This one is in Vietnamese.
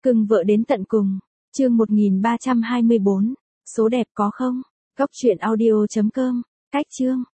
Cưng vợ đến tận cùng. Chương 1324. Số đẹp có không? Góc truyện audio.com. Cách chương.